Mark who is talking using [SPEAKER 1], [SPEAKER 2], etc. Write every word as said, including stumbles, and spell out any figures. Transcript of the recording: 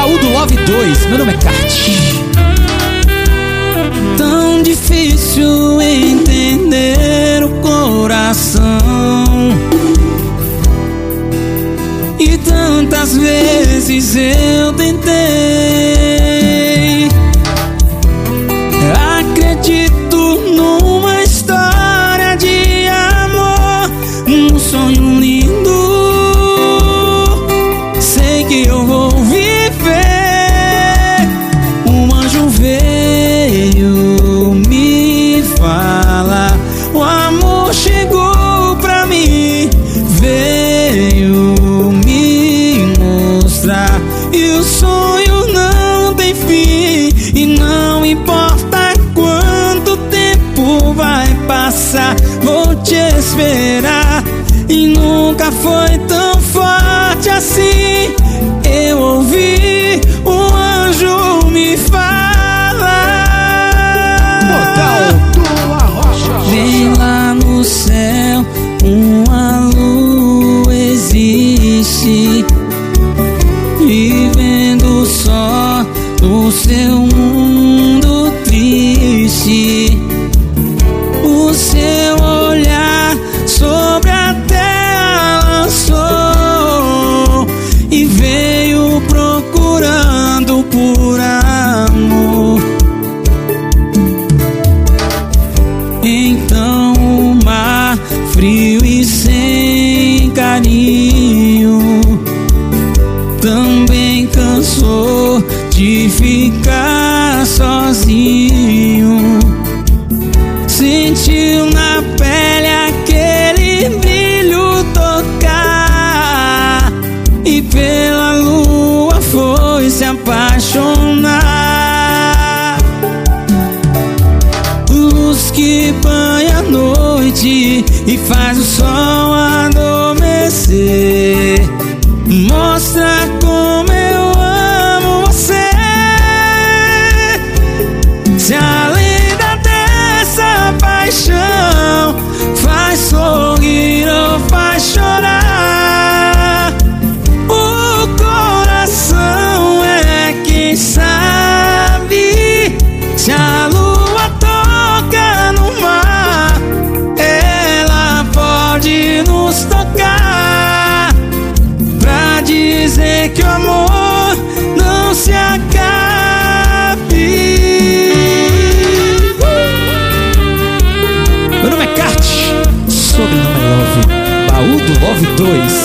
[SPEAKER 1] Baú do Love dois, meu nome é Kart.
[SPEAKER 2] Tão difícil entender o coração, e tantas vezes eu tentei. Acredito numa história de amor, um sonho lindo. Sei que eu vou viver. Um anjo veio me falar, o amor chegou pra mim, veio me mostrar, e o sonho não tem fim. E não importa quanto tempo vai passar, vou te esperar. E nunca foi tão forte assim. Eu ouvi um anjo me falar: vem lá no céu, uma lua existe, vivendo só no seu mundo triste. O seu olhar sobre a terra lançou e veio procurando por amor. Então o mar frio e sem carinho também cansou de ficar sozinho. Sentiu na pele aquele brilho tocar, e pela lua foi se apaixonar. Luz que banha a noite e faz o sol adormecer, mostra como eu amo você. Se além da dessa paixão faz sorrir ou faz chorar, o coração é quem sabe. Se a lua toca no mar, ela pode nos tocar, pra dizer que o amor não se acabe.
[SPEAKER 1] Meu nome é Kart, sobrenome é Love. Baú do Love dois.